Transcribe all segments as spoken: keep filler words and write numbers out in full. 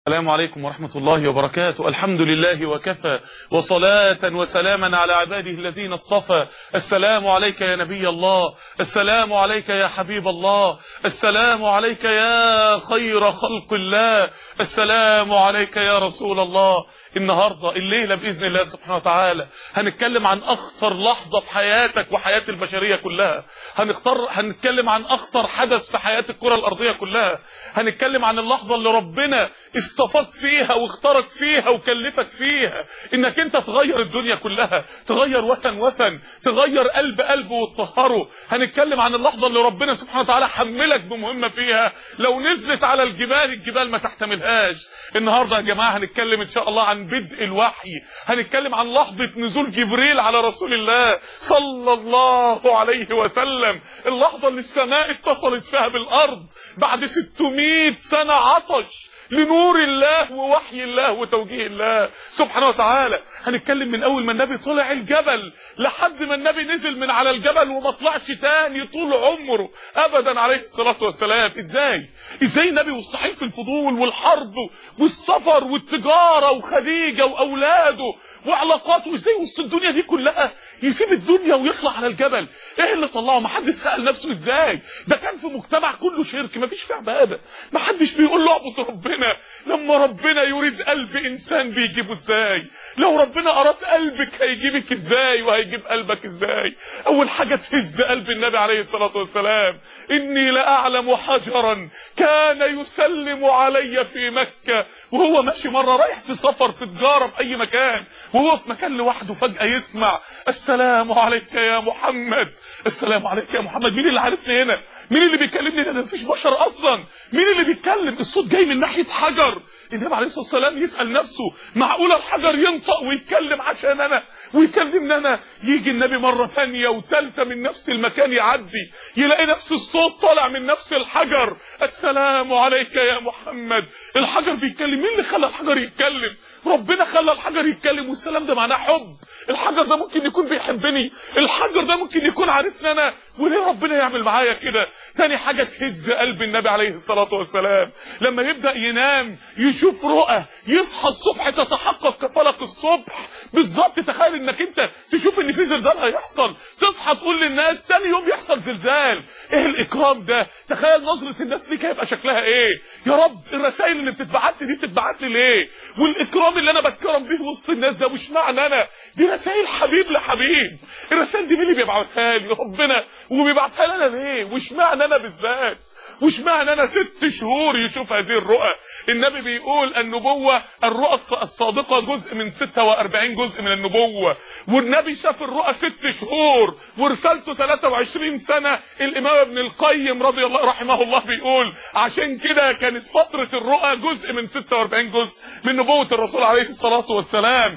السلام عليكم ورحمة الله وبركاته. الحمد لله وكفى، وصلاة وسلاما على عباده الذين اصطفى. السلام عليك يا نبي الله، السلام عليك يا حبيب الله، السلام عليك يا خير خلق الله، السلام عليك يا رسول الله. النهاردة الليلة بإذن الله سبحانه وتعالى هنتكلم عن أخطر لحظة في حياتك وحياة البشرية كلها. هنختار هنتكلم عن أخطر حدث في حياة الكرة الأرضية كلها. هنتكلم عن اللحظة اللي ربنا اصطفاك فيها واختارك فيها وكلفك فيها انك انت تغير الدنيا كلها، تغير وثن وثن، تغير قلب قلب وتطهره. هنتكلم عن اللحظة اللي ربنا سبحانه وتعالى حملك بمهمة فيها لو نزلت على الجبال الجبال ما تحتملهاش. النهاردة يا جماعة هنتكلم ان شاء الله عن بدء الوحي، هنتكلم عن لحظة نزول جبريل على رسول الله صلى الله عليه وسلم، اللحظة اللي السماء اتصلت فيها بالارض بعد ستمائة سنة عطش لنور الله ووحي الله وتوجيه الله سبحانه وتعالى. هنتكلم من اول ما النبي طلع الجبل لحد ما النبي نزل من على الجبل وما طلعش تاني طول عمره ابدا عليه الصلاة والسلام. ازاي ازاي النبي مستحيل في الفضول والحرب والسفر والتجارة وخديجة واولاده وعلاقاته، ازاي وسط الدنيا دي كلها يسيب الدنيا ويطلع على الجبل؟ ايه اللي طلعه؟ ما حدش سأل نفسه ازاي. ده كان في مجتمع كله شرك، ما فيش فيه عباده، ما حدش بيقول له اعبد ربنا. لما ربنا يريد قلب انسان بيجيبه ازاي؟ لو ربنا اراد قلبك هيجيبك ازاي وهيجيب قلبك ازاي؟ اول حاجه تهز قلب النبي عليه الصلاه والسلام، اني لاعلم حجرا كان يسلم علي في مكه. وهو ماشي مره رايح في سفر في تجاره في اي مكان، وهو في مكان لوحده فجاه يسمع السلام عليك يا محمد، السلام عليك يا محمد. مين اللي عارفني هنا؟ مين اللي بيكلمني هنا؟ مفيش بشر اصلا. مين اللي بيتكلم؟ الصوت جاي من ناحيه حجر. النبي عليه الصلاه والسلام يسال نفسه معقوله الحجر ينطق ويتكلم عشان انا ويكلمني انا؟ يجي النبي مره ثانيه وثالثه من نفس المكان يعدي يلاقي نفس الصوت طالع من نفس الحجر، السلام عليك يا محمد. الحجر بيتكلم. مين اللي خلى الحجر يتكلم؟ ربنا خلى الحجر يتكلم، والسلام ده معناه حب. الحجر ده ممكن يكون بيحبني، الحجر ده ممكن يكون عارفني انا، وليه ربنا يعمل معايا كده؟ تاني حاجة تهز قلب النبي عليه الصلاة والسلام لما يبدأ ينام يشوف رؤى، يصحى الصبح تتحقق كفلق الصبح بالظبط. تخيل انك انت تشوف ان في زلزال هيحصل، تصحى تقول للناس تاني يوم يحصل زلزال. ايه الاكرام ده؟ تخيل نظرة الناس ليك هيبقى شكلها ايه. يا رب الرسائل اللي بتتبعت لي دي بتتبعت لي ليه؟ والاكرام اللي انا بتكرم بيه وسط الناس ده مش معنى انا، دي رسائل حبيب لحبيب. الرسائل دي مين اللي بيبعتها لي؟ ربنا. وبيبعتها لي انا ليه؟ وش معنى انا بالذات؟ وش معنى انا ست شهور يشوف هذه الرؤى؟ النبي بيقول النبوة الرؤى الصادقة جزء من ستة وأربعين جزء من النبوة، والنبي شاف الرؤى ست شهور ورسالته ثلاثة وعشرين سنة. الامام ابن القيم رضي الله رحمه الله بيقول عشان كده كانت فترة الرؤى جزء من ستة وأربعين جزء من نبوة الرسول عليه الصلاة والسلام.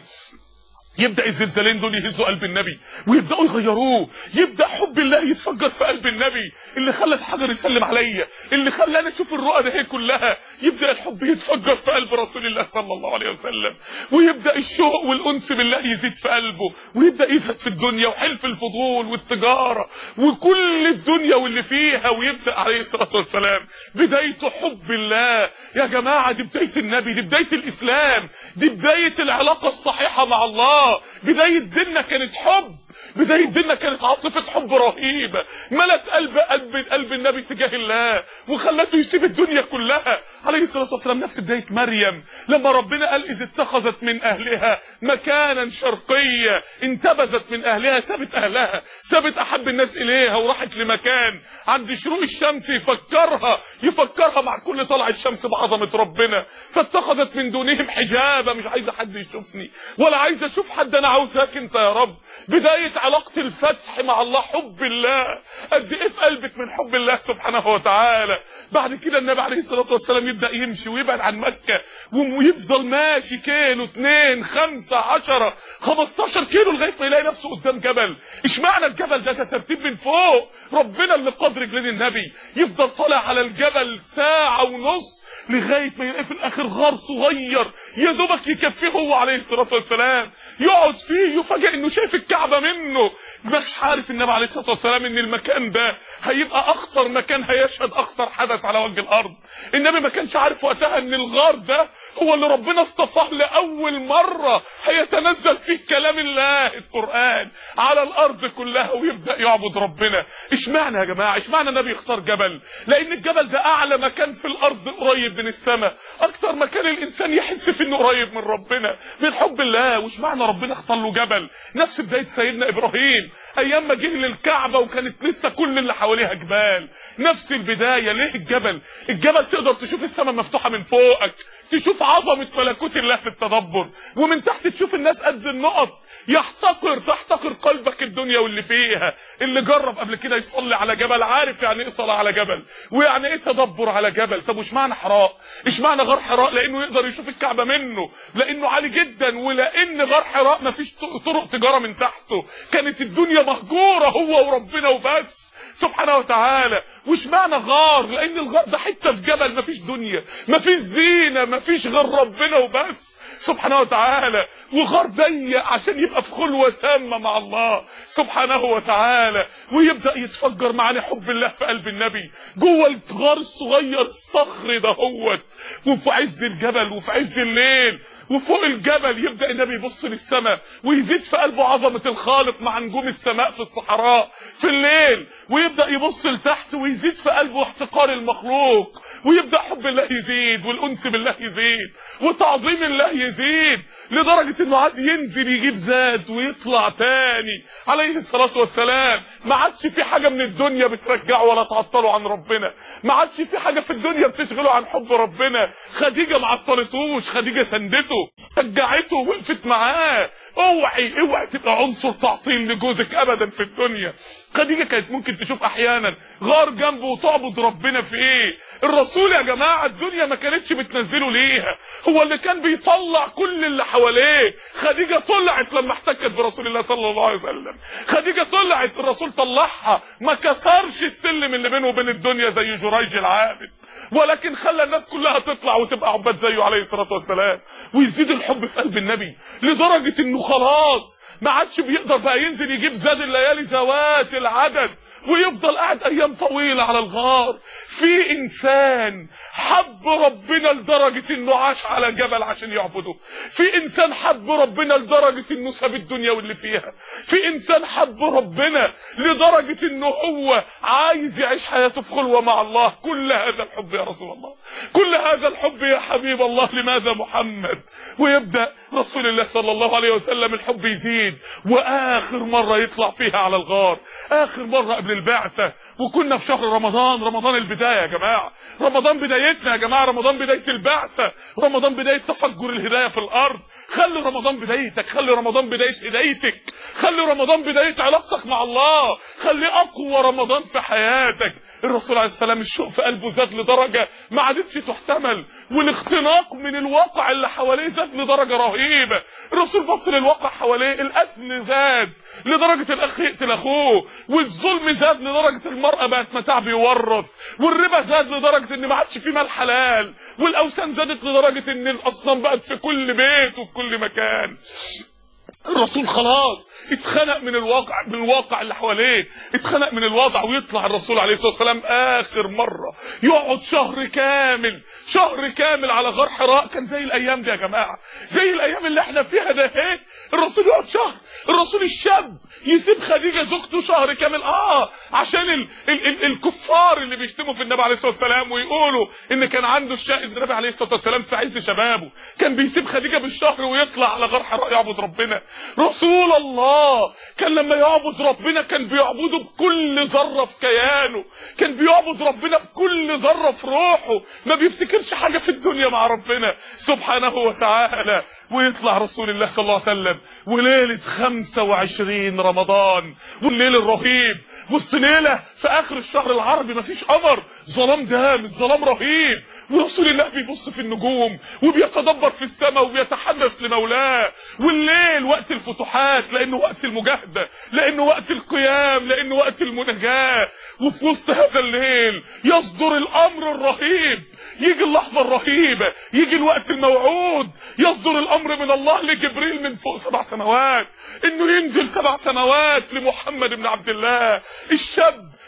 يبدأ الزلزالين دول يهزوا قلب النبي ويبدأوا يغيروه، يبدأ حب الله يتفجر في قلب النبي اللي خلى الحجر يسلم عليا، اللي خلى انا اشوف الرؤى ده هي كلها. يبدأ الحب يتفجر في قلب رسول الله صلى الله عليه وسلم، ويبدأ الشوق والأنس بالله يزيد في قلبه، ويبدأ يزهد في الدنيا وحلف الفضول والتجارة وكل الدنيا واللي فيها، ويبدأ عليه الصلاة والسلام بدايته حب الله. يا جماعة دي بداية النبي، دي بداية الإسلام، دي بداية العلاقة الصحيحة مع الله. بداية ديننا كانت حب، بداية ديننا كانت عاطفة حب رهيبة ملت قلب قلب قلب النبي تجاه الله وخلته يسيب الدنيا كلها عليه الصلاة والسلام. نفس بداية مريم لما ربنا قال إذ اتخذت من أهلها مكانا شرقيا، انتبذت من أهلها، سابت أهلها، سابت أحب الناس إليها وراحت لمكان عند شروق الشمس يفكرها يفكرها مع كل طلع الشمس بعظمة ربنا، فاتخذت من دونهم حجابا. مش عايزة حد يشوفني ولا عايزة أشوف حد، أنا عاوزاك أنت يا رب. بداية علاقة الفتح مع الله حب الله. قد ايه في قلبك من حب الله سبحانه وتعالى. بعد كده النبي عليه الصلاة والسلام يبدأ يمشي ويبعد عن مكة ويفضل ماشي كيلو اتنين خمسة عشرة خمستاشر كيلو لغاية ما يلاقي نفسه قدام جبل. ايش معنى الجبل ده؟ ده ترتيب من فوق، ربنا اللي قدر رجلين النبي. يفضل طالع على الجبل ساعة ونص لغاية ما يلاقي في الاخر غار صغير يا دوبك يكفيه هو عليه الصلاة والسلام. يقعد فيه يفاجئ انه شايف الكعبة منه. مش عارف النبي عليه الصلاة والسلام ان المكان ده هيبقى اخطر مكان هيشهد اخطر حدث على وجه الارض. النبي ما كانش عارف وقتها ان الغار ده هو اللي ربنا اصطفاه لاول مره هيتنزل فيه كلام الله القران على الارض كلها ويبدا يعبد ربنا. اشمعنى يا جماعه؟ اشمعنى النبي يختار جبل؟ لان الجبل ده اعلى مكان في الارض قريب من السماء، اكتر مكان الانسان يحس في انه قريب من ربنا من حب الله. واشمعنى ربنا اختار له جبل؟ نفس بدايه سيدنا ابراهيم ايام ما جه للكعبه وكانت لسه كل اللي حواليها جبال، نفس البدايه. ليه الجبل؟ الجبل تقدر تشوف السماء مفتوحه من فوقك، تشوف عظمه ملكوت الله في التدبر، ومن تحت تشوف الناس قد النقط. يحتقر تحتقر قلبك الدنيا واللي فيها. اللي جرب قبل كده يصلي على جبل عارف يعني ايه صلاه على جبل ويعني ايه تدبر على جبل. طب واشمعنى حراء؟ اشمعنى غار حراء؟ لانه يقدر يشوف الكعبه منه، لانه عالي جدا، ولان غار حراء مفيش طرق تجاره من تحته، كانت الدنيا مهجوره هو وربنا وبس سبحانه وتعالى. واشمعنى غار؟ لان الغار ده حته في جبل، مفيش دنيا، مفيش زينه، مفيش غير ربنا وبس سبحانه وتعالى. وغار ضيق عشان يبقى في خلوه تامه مع الله سبحانه وتعالى، ويبدا يتفجر معاني حب الله في قلب النبي جوه الغار الصغير الصخر ده هوت، وفي عز الجبل وفي عز الليل وفوق الجبل يبدأ النبي يبص للسماء ويزيد في قلبه عظمة الخالق مع نجوم السماء في الصحراء في الليل، ويبدأ يبص لتحت ويزيد في قلبه احتقار المخلوق، ويبدأ حب الله يزيد والأنس بالله يزيد وتعظيم الله يزيد، لدرجة انه عاد ينزل يجيب زاد ويطلع تاني عليه الصلاة والسلام. ما عادش في حاجة من الدنيا بترجعه ولا تعطله عن ربنا، ما عادش في حاجة في الدنيا بتشغله عن حب ربنا. خديجة ما عطلتوش، خديجة سندته شجعته وقفت معاه. اوعي اوعي تبقى عنصر تعطيل لجوزك ابدا في الدنيا. خديجة كانت ممكن تشوف احيانا غار جنبه وتعبد ربنا في ايه. الرسول يا جماعة الدنيا ما كانتش بتنزله ليها، هو اللي كان بيطلع كل اللي حواليه. خديجة طلعت لما احتكت برسول الله صلى الله عليه وسلم، خديجة طلعت الرسول طلعها، ما كسرش السلم اللي بينه وبين الدنيا زي جريج العابد، ولكن خلى الناس كلها تطلع وتبقى عباد زيه عليه الصلاة والسلام. ويزيد الحب في قلب النبي لدرجة انه خلاص ما عادش بيقدر بقى ينزل يجيب زاد الليالي ذوات العدد ويفضل قاعد ايام طويلة على الغار. في انسان حب ربنا لدرجة انه عاش على جبل عشان يعبده، في انسان حب ربنا لدرجة انه ساب الدنيا واللي فيها، في انسان حب ربنا لدرجة انه هو عايز يعيش حياته في خلوة مع الله. كل هذا الحب يا رسول الله، كل هذا الحب يا حبيب الله، لماذا محمد؟ ويبدأ رسول الله صلى الله عليه وسلم الحب يزيد، واخر مرة يطلع فيها على الغار اخر مرة قبل البعثة، وكنا في شهر رمضان، رمضان البداية يا جماعة، رمضان بدايتنا يا جماعة، رمضان بداية البعثة، رمضان بداية تفجر الهداية في الارض. خلي رمضان بدايتك، خلي رمضان بداية هدايتك، خلي رمضان بداية علاقتك مع الله، خلي اقوى رمضان في حياتك. الرسول عليه السلام الشوق في قلبه زاد لدرجة ما عادتش تحتمل، والاختناق من الواقع اللي حواليه زاد لدرجة رهيبة. الرسول بص للواقع حواليه، القتل زاد لدرجة الاخ يقتل اخوه، والظلم زاد لدرجة المرأة بقت متاع بيورث، والربا زاد لدرجة ان ما عادش في مال حلال، والاوثان زادت لدرجة ان الاصنام بقت في كل بيت وفي كل مكان. الرسول خلاص اتخنق من الواقع، من الواقع اللي حواليه، اتخنق من الوضع. ويطلع الرسول عليه الصلاة والسلام اخر مرة يقعد شهر كامل، شهر كامل على غار حراء. كان زي الايام دي يا جماعة، زي الايام اللي احنا فيها ده هيك. الرسول يقعد شهر، الرسول الشاب يسيب خديجة زوجته شهر كامل اه عشان ال ال ال الكفار اللي بيشتموا في النبي عليه الصلاة والسلام ويقولوا ان كان عنده الشاهد النبي عليه الصلاة والسلام في عز شبابه، كان بيسيب خديجة بالشهر ويطلع على غار حراء يعبد ربنا. رسول الله كان لما يعبد ربنا كان بيعبده بكل ذرة في كيانه، كان بيعبد ربنا بكل ذرة في روحه، ما بيفتكرش حاجة في الدنيا مع ربنا سبحانه وتعالى. ويطلع رسول الله صلى الله عليه وسلم وليلة خمسة وعشرين رمضان، والليل الرهيب، وسط ليلة في اخر الشهر العربي مفيش قمر، ظلام دام، الظلام رهيب، ورسول الله بيبص في النجوم وبيتدبر في السماء وبيتحدث لمولاه. والليل وقت الفتوحات، لانه وقت المجاهدة، لانه وقت القيام، لانه وقت المناجاة. وفي وسط هذا الليل يصدر الامر الرهيب، يجي اللحظة الرهيبة، يجي الوقت الموعود، يصدر الامر من الله لجبريل من فوق سبع سماوات انه ينزل سبع سماوات لمحمد بن عبد الله الشاب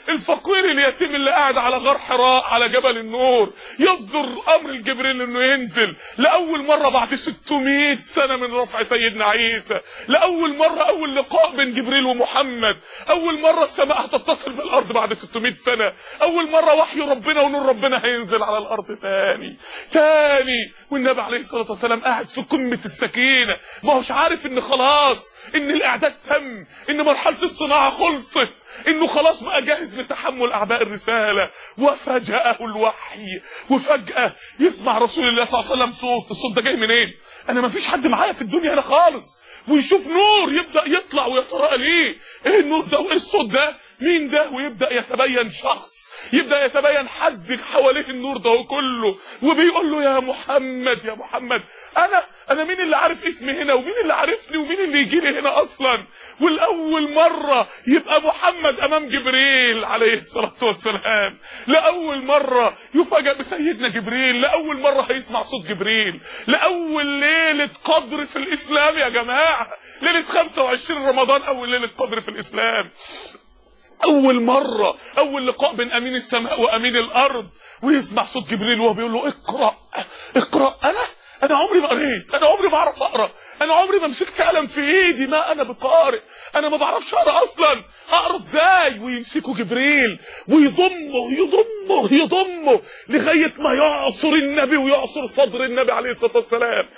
الفقير اليتيم اللي قاعد على غار حراء على جبل النور، يصدر امر الجبريل انه ينزل لاول مره بعد ستمائة سنه من رفع سيدنا عيسى، لاول مره اول لقاء بين جبريل ومحمد، اول مره السماء هتتصل بالارض بعد ستمائة سنه، اول مره وحي ربنا ونور ربنا هينزل على الارض تاني تاني. والنبي عليه الصلاه والسلام قاعد في قمه السكينه، ما هوش عارف ان خلاص ان الاعداد تم، ان مرحله الصناعه خلصت، انه خلاص بقى جاهز لتحمل اعباء الرساله. وفجأه الوحي، وفجأة يسمع رسول الله صلى الله عليه وسلم صوت. الصوت ده جاي منين؟ انا ما فيش حد معايا في الدنيا هنا خالص. ويشوف نور يبدأ يطلع ويتراءى ليه، ايه النور ده وايه الصوت ده؟ مين ده؟ ويبدأ يتبين شخص، يبدأ يتبين حد حواليه النور ده كله، وبيقول له يا محمد يا محمد انا انا مين اللي عارف اسمي هنا، ومين اللي عارفني، ومين اللي يجي لي هنا اصلا؟ والاول مره يبقى محمد امام جبريل عليه الصلاه والسلام، لاول مره يفاجئ بسيدنا جبريل، لاول مره هيسمع صوت جبريل، لاول ليله قدر في الاسلام يا جماعه، ليله خمسة وعشرين رمضان، اول ليله قدر في الاسلام، اول مره، اول لقاء بين امين السماء وامين الارض، ويسمع صوت جبريل وهو بيقول له اقرا اقرا. انا انا عمري ما قريت، انا عمري ما اعرف اقرا، انا عمري ما مسكت قلم في ايدي، ما انا بقارئ، انا ما بعرفش اقرا اصلا، اقرا ازاي؟ ويمسكه جبريل ويضمه يضمه يضمه لغايه ما يعصر النبي ويعصر صدر النبي عليه الصلاه والسلام.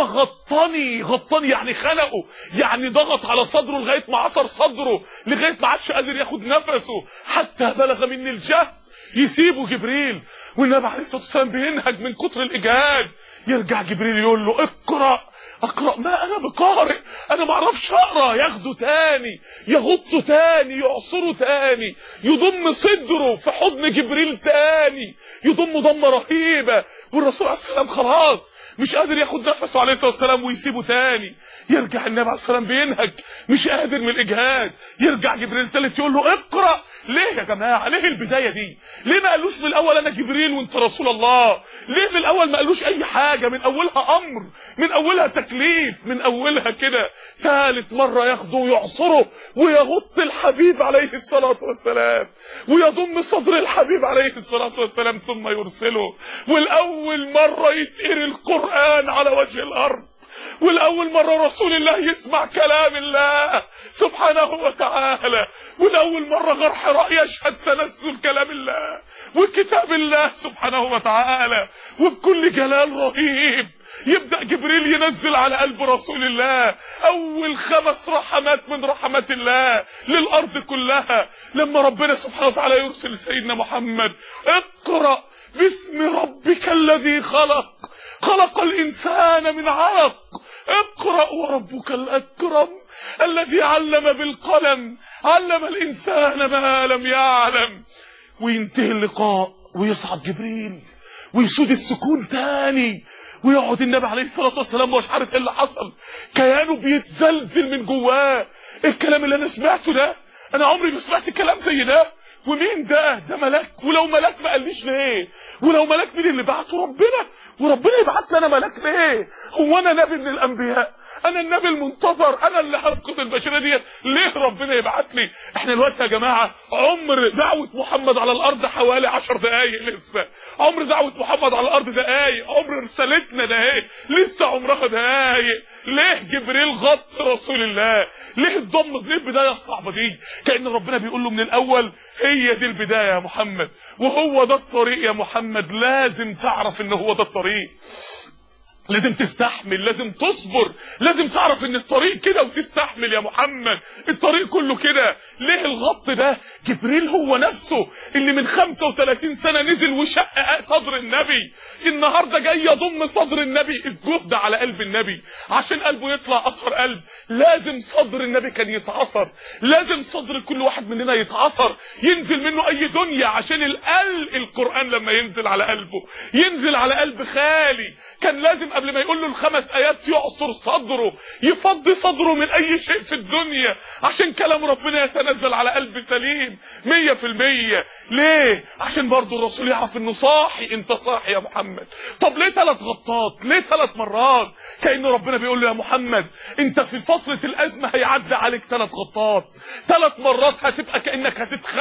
فغطني، غطني يعني خلقه، يعني ضغط على صدره لغايه ما عصر صدره، لغايه ما عادش قادر ياخد نفسه، حتى بلغ مني الجهد. يسيبه جبريل والنبي عليه الصلاه والسلام بينهج من كتر الاجهاد. يرجع جبريل يقول له اقرا اقرا. ما انا بقارئ، انا ما اعرفش اقرا. ياخده تاني، يغطه تاني، يعصره تاني، يضم صدره في حضن جبريل تاني، يضم ضمه رهيبه. والرسول عليه السلام خلاص مش قادر ياخد نفسه عليه الصلاه والسلام، ويسيبه تاني. يرجع النبي عليه السلام بينهج مش قادر من الاجهاد. يرجع جبريل تالت يقول له اقرا. ليه يا جماعه؟ ليه البدايه دي؟ ليه ما قالوش من الاول انا جبريل وانت رسول الله؟ ليه من الاول ما قالوش اي حاجه؟ من اولها امر، من اولها تكليف، من اولها كده. ثالث مره ياخده ويعصره ويغط الحبيب عليه الصلاه والسلام، ويضم صدر الحبيب عليه الصلاه والسلام، ثم يرسله. والاول مره يتقري القران على وجه الارض، والاول مره رسول الله يسمع كلام الله سبحانه وتعالى، والاول مره غار حراء يشهد تنزل كلام الله وكتاب الله سبحانه وتعالى، وبكل جلال رهيب يبدأ جبريل ينزل على قلب رسول الله اول خمس رحمات من رحمات الله للارض كلها، لما ربنا سبحانه وتعالى يرسل سيدنا محمد اقرأ باسم ربك الذي خلق، خلق الانسان من علق، اقرأ وربك الاكرم الذي علم بالقلم، علم الانسان ما لم يعلم. وينتهي اللقاء ويصعد جبريل ويسود السكون تاني، ويقعد النبي عليه الصلاه والسلام مش عارف ايه اللي حصل، كيانه بيتزلزل من جواه. ايه الكلام اللي انا سمعته ده؟ انا عمري ما سمعت كلام زي ده. ومين ده؟ ده ملاك. ولو ملاك ما قاليش ليه؟ ولو ملاك مين اللي بعته؟ ربنا. وربنا يبعت لي انا ملاك ليه؟ هو انا نبي من الانبياء؟ انا النبي المنتظر، انا اللي هنقذ البشريه ديت، ليه ربنا يبعت لي؟ احنا دلوقتي يا جماعه عمر دعوه محمد على الارض حوالي عشر دقائق لسه، عمر دعوه محمد على الارض دقائق، عمر رسالتنا دقائق لسه عمرها دقائق. ليه جبريل غط رسول الله؟ ليه الضم؟ ليه البدايه الصعبه دي؟ كأن ربنا بيقول له من الاول هي دي البدايه يا محمد، وهو ده الطريق يا محمد، لازم تعرف ان هو ده الطريق، لازم تستحمل، لازم تصبر، لازم تعرف ان الطريق كده وتستحمل يا محمد، الطريق كله كده. ليه الغط ده؟ جبريل هو نفسه اللي من خمسة وثلاثين سنة نزل وشق صدر النبي، النهارده جاي يضم صدر النبي. الجهد على قلب النبي عشان قلبه يطلع اطهر قلب، لازم صدر النبي كان يتعصر، لازم صدر كل واحد مننا يتعصر، ينزل منه اي دنيا عشان القلب. القرآن لما ينزل على قلبه ينزل على قلب خالي. كان لازم قبل ما يقول له الخمس ايات يعصر صدره، يفضي صدره من اي شيء في الدنيا عشان كلام ربنا يتنزل على قلب سليم مية في المية. ليه؟ عشان برضو الرسول يعرف انه صاحي. انت صاحي يا محمد. طب ليه ثلاث غطات؟ ليه ثلاث مرات؟ كأن ربنا بيقول له يا محمد انت في فترة الازمة هيعدي عليك ثلاث غطات، ثلاث مرات هتبقى كأنك هتتخنق،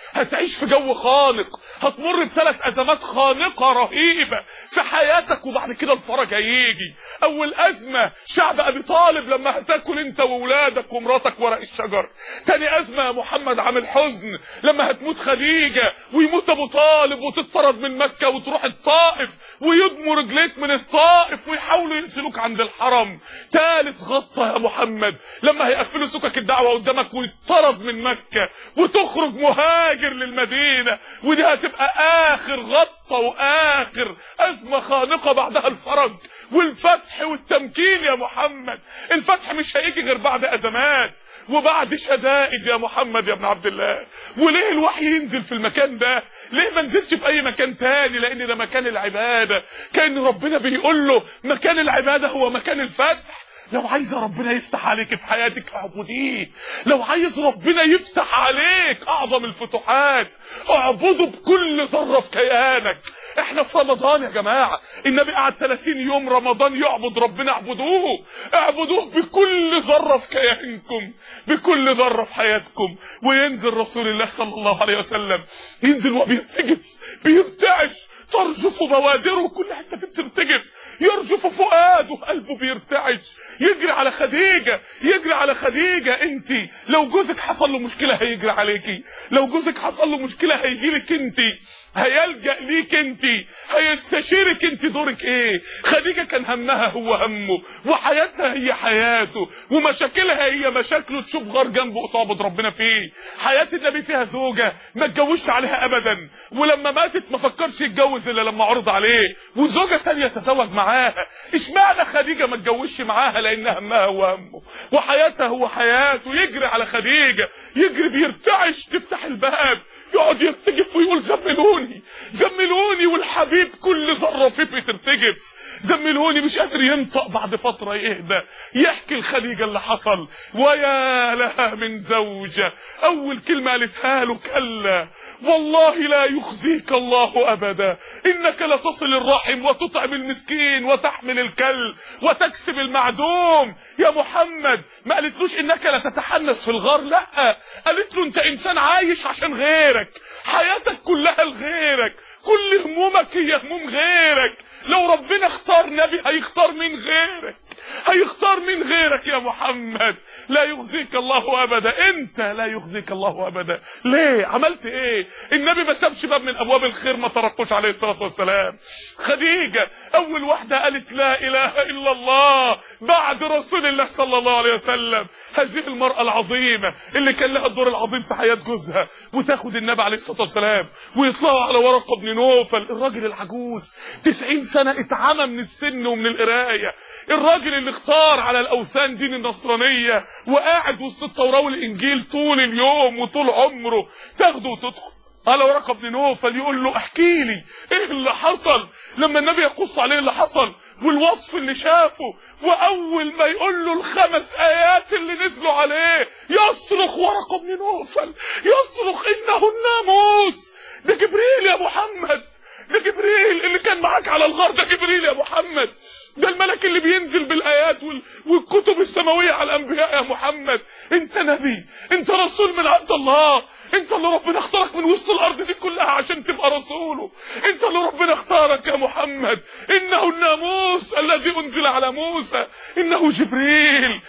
هتعيش في جو خانق، هتمر بثلاث ازمات خانقه رهيبه في حياتك، وبعد كده الفرج هيجي. اول ازمه شعب ابي طالب لما هتاكل انت واولادك ومراتك ورق الشجر. تاني ازمه يا محمد عام الحزن لما هتموت خديجه ويموت ابو طالب وتطرد من مكه وتروح الطائف ويدموا رجليك من الطائف ويحاولوا يقتلوك عند الحرم. تالت غطة يا محمد لما هيقفلوا سكك الدعوة قدامك ويطرد من مكة وتخرج مهاجر للمدينة، ودي هتبقى آخر غطة وآخر أزمة خانقة، بعدها الفرج والفتح والتمكين يا محمد. الفتح مش هيجي غير بعد أزمات وبعد شدائد يا محمد يا ابن عبد الله. وليه الوحي ينزل في المكان ده؟ ليه ما نزلش في اي مكان تاني؟ لان ده مكان العبادة. كان ربنا بيقول له مكان العبادة هو مكان الفتح. لو عايز ربنا يفتح عليك في حياتك اعبديه، لو عايز ربنا يفتح عليك اعظم الفتوحات اعبده بكل ذرة في كيانك. احنا في رمضان يا جماعة، النبي قعد ثلاثين يوم رمضان يعبد ربنا. اعبدوه، اعبدوه بكل ذرة في كيانكم، بكل ذرة في حياتكم. وينزل رسول الله صلى الله عليه وسلم، ينزل وبيرتجف بيرتعش، ترجف بوادره، كل حتة بترتجف، يرجف فؤاده، قلبه بيرتعش، يجري على خديجة، يجري على خديجة. انت لو جوزك حصل له مشكلة هيجري عليكي، لو جوزك حصل له مشكلة هيجيلك انت، هيلجأ ليك انت، هيستشيرك انت. دورك ايه؟ خديجة كان همها هو همه، وحياتها هي حياته، ومشاكلها هي مشاكله. تشوف غار جنبه وتعبد ربنا فيه. حياة النبي فيها زوجة ما اتجوزش عليها ابدا، ولما ماتت ما فكرش يتجوز الا لما عرض عليه، وزوجة تانية تزوج معاها. اشمعنى خديجة ما اتجوزش معاها؟ لان همها هو همه، وحياتها هو حياته. يجري على خديجة، يجري بيرتعش، تفتح الباب يقعد يرتجف ويقول زملوني زملوني، والحبيب كل ذره فيه بترتجف. زملوني، مش قادر ينطق. بعد فتره يهدى، يحكي الخديجه اللي حصل. ويا لها من زوجه، اول كلمه قالتها له كلا والله لا يخزيك الله ابدا، انك لتصل الرحم وتطعم المسكين وتحمل الكل وتكسب المعدوم. يا محمد ما قالتلوش انك لا تتحنس في الغار، لا، قالت له انت انسان عايش عشان غيرك، حياتك كلها لغيرك، كل همومك هي هموم غيرك. لو ربنا اختار نبي هيختار من غيرك، هيختار من غيرك يا محمد. لا يخزيك الله ابدا، انت لا يخزيك الله ابدا. ليه؟ عملت ايه؟ النبي ما سابش باب من ابواب الخير ما طرقوش عليه الصلاه والسلام. خديجه اول واحده قالت لا اله الا الله بعد رسول الله صلى الله عليه وسلم. هذه المراه العظيمه اللي كان لها الدور العظيم في حياه جوزها، وتاخد النبي عليه الصلاه والسلام ويطلعوا على ورقه بن نوفل، الراجل العجوز تسعين سنه اتعمى من السن ومن القرايه، الراجل اللي اختار على الاوثان دين النصرانيه وقاعد وسط التوراه والانجيل طول اليوم وطول عمره. تاخده وتدخل على ورقه بن نوفل يقول له احكي لي ايه اللي حصل. لما النبي يقص عليه اللي حصل والوصف اللي شافه، واول ما يقول له الخمس ايات اللي نزلوا عليه يصرخ ورقه بن نوفل، يصرخ انه الناموس. ده جبريل يا محمد، ده جبريل اللي كان معاك على الغار، ده جبريل يا محمد، ده الملك اللي بينزل بالايات والكتب السماويه على الانبياء يا محمد. انت نبي، انت رسول من عند الله، انت اللي ربنا اختارك من وسط الارض دي كلها عشان تبقى رسوله، انت اللي ربنا اختارك يا محمد. انه الناموس الذي انزل على موسى، انه جبريل.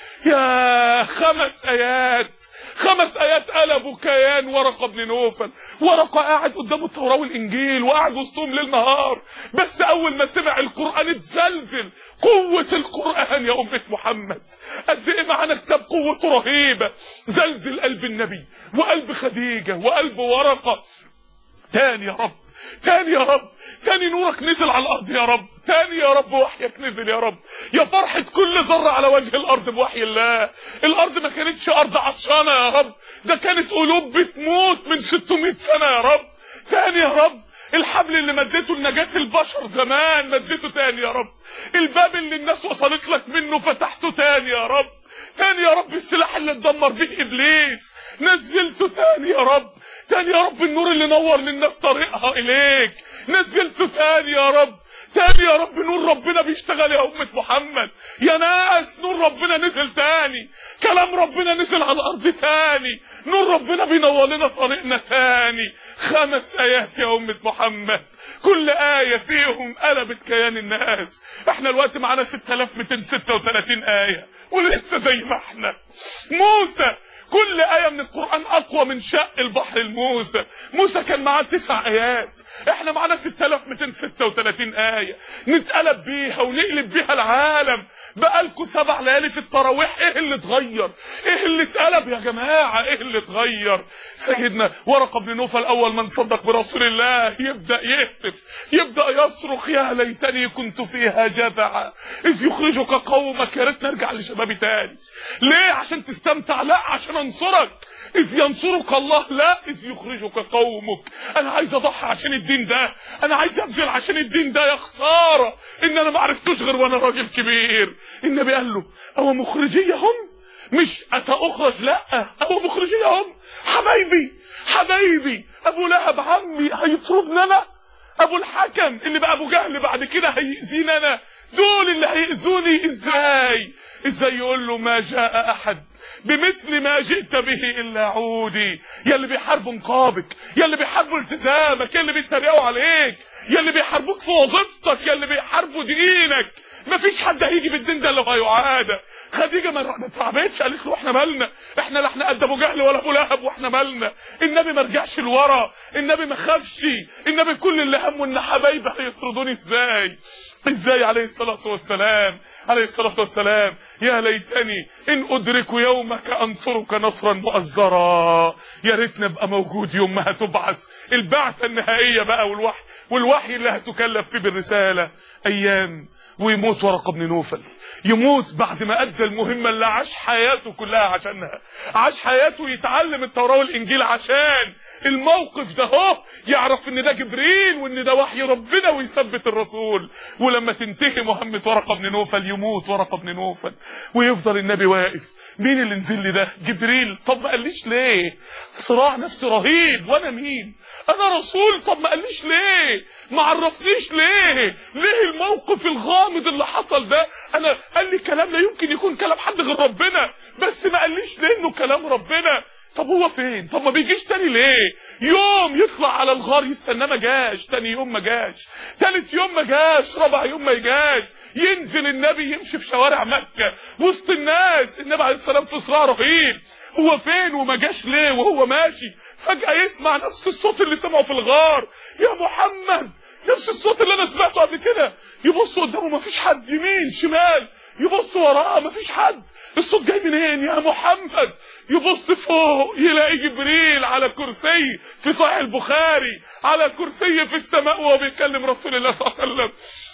يا خمس ايات، خمس ايات قلبوا كيان ورقه بن نوفل. ورقه قاعد قدام التوراه والانجيل وقاعد وسطهم ليل نهار، بس اول ما سمع القران اتزلزل. قوه القران يا امه محمد، قد ايه معانا كتاب قوته رهيبه. زلزل قلب النبي وقلب خديجه وقلب ورقه. تاني يا رب، تاني يا رب، تاني نورك نزل على الارض يا رب، تاني يا رب وحيك نزل يا رب. يا فرحة كل ذرة على وجه الارض بوحي الله. الارض ما كانتش ارض عطشانة يا رب، ده كانت قلوب بتموت من ستمائة سنة يا رب. تاني يا رب، الحبل اللي مدته لنجاة البشر زمان مدته تاني يا رب. الباب اللي الناس وصلت لك منه فتحته تاني يا رب. تاني يا رب، السلاح اللي اتدمر به ابليس نزلته تاني يا رب. تاني يا رب، النور اللي نور للناس طريقها اليك نزلته تاني يا رب. تاني يا رب نور ربنا بيشتغل يا أمة محمد، يا ناس نور ربنا نزل تاني، كلام ربنا نزل على الأرض تاني، نور ربنا بينور لنا طريقنا تاني. خمس آيات يا أمة محمد، كل آية فيهم قلبت كيان الناس. احنا الوقت معانا ستة آلاف ومئتين وستة وثلاثين آية ولسه زي ما احنا. موسى كل آية من القرآن أقوى من شق البحر الموسى. موسى كان معاه تسع آيات، احنا معانا ستة آلاف ومئتين وستة وثلاثين آية نتقلب بيها ونقلب بيها العالم. بقالكوا سبع ليالي في التراويح، ايه اللي اتغير؟ ايه اللي اتقلب يا جماعة؟ ايه اللي اتغير؟ سيدنا ورقة بن نوفل اول من صدق برسول الله يبدأ يهتف، يبدأ يصرخ يا ليتني كنت فيها جدعا اذ يخرجك قومك. يا ريت نرجع لشبابي تاني. ليه؟ عشان تستمتع؟ لا، عشان انصرك. اذ ينصرك الله، لا اذ يخرجك قومك. انا عايز اضحي عشان الدين ده، انا عايز ابذل عشان الدين ده. يا خساره ان انا ما عرفتوش غير وانا راجل كبير. النبي قال له او مخرجيهم، مش اساخرج، لا او مخرجيهم. حبايبي حبايبي ابو لهب عمي هيطردني انا، ابو الحكم اللي بقى ابو جهل بعد كده هيأذيني انا، دول اللي هيأذوني. ازاي ازاي يقول له ما جاء احد بمثل ما جئت به الا عودي. يا اللي بيحاربوا نقابك، يا اللي بيحاربوا التزامك، يا اللي بيتريقوا عليك، يا اللي بيحاربوك في وظيفتك، يا اللي بيحاربوا دينك، مفيش حد هيجي بالدين ده لو هيعادى. خديجه ما اتعبتش، قالت له احنا مالنا، احنا لا احنا قد ابو جهل ولا ابو لهب، واحنا مالنا. النبي ما رجعش لورا، النبي ما خافش، النبي كل اللي همه ان حبايبي هيطردوني ازاي. ازاي عليه الصلاه والسلام، عليه الصلاه والسلام يا ليتني ان ادرك يومك انصرك نصرا مؤزرا. يا ريتني ابقى موجود يوم ما هتبعث البعثه النهائيه بقى، والوحي والوحي اللي هتكلف فيه بالرساله. ايام ويموت ورقة بن نوفل، يموت بعد ما ادى المهمه اللي عاش حياته كلها عشانها. عاش حياته يتعلم التوراه والانجيل عشان الموقف ده، هو يعرف ان ده جبريل وان ده وحي ربنا ويثبت الرسول. ولما تنتهي مهمه ورقة بن نوفل، يموت ورقة بن نوفل ويفضل النبي واقف. مين اللي نزل لي ده؟ جبريل. طب ما قاليش ليه؟ صراع نفسي رهيب، وانا مين؟ انا رسول. طب ما قاليش ليه؟ ما عرفنيش ليه؟ ليه الموقف الغامض اللي حصل ده؟ انا قال لي كلام لا يمكن يكون كلام حد غير ربنا، بس ما قاليش ليه انه كلام ربنا. طب هو فين؟ طب ما بيجيش تاني ليه؟ يوم يطلع على الغار يستنى ما جاش، تاني يوم ما جاش، تالت يوم ما جاش، رابع يوم ما جاش. ينزل النبي يمشي في شوارع مكة وسط الناس، النبي عليه السلام في صراع رهيب. هو فين وما جاش ليه؟ وهو ماشي فجأة يسمع نفس الصوت اللي سمعه في الغار، يا محمد، نفس الصوت اللي انا سمعته قبل كده. يبص قدامه مفيش حد، يمين شمال، يبص وراه مفيش حد. الصوت جاي منين؟ يا محمد. يبص فوق يلاقي جبريل على كرسي في صحيح البخاري، على كرسي في السماء وهو بيكلم رسول الله صلى الله عليه وسلم.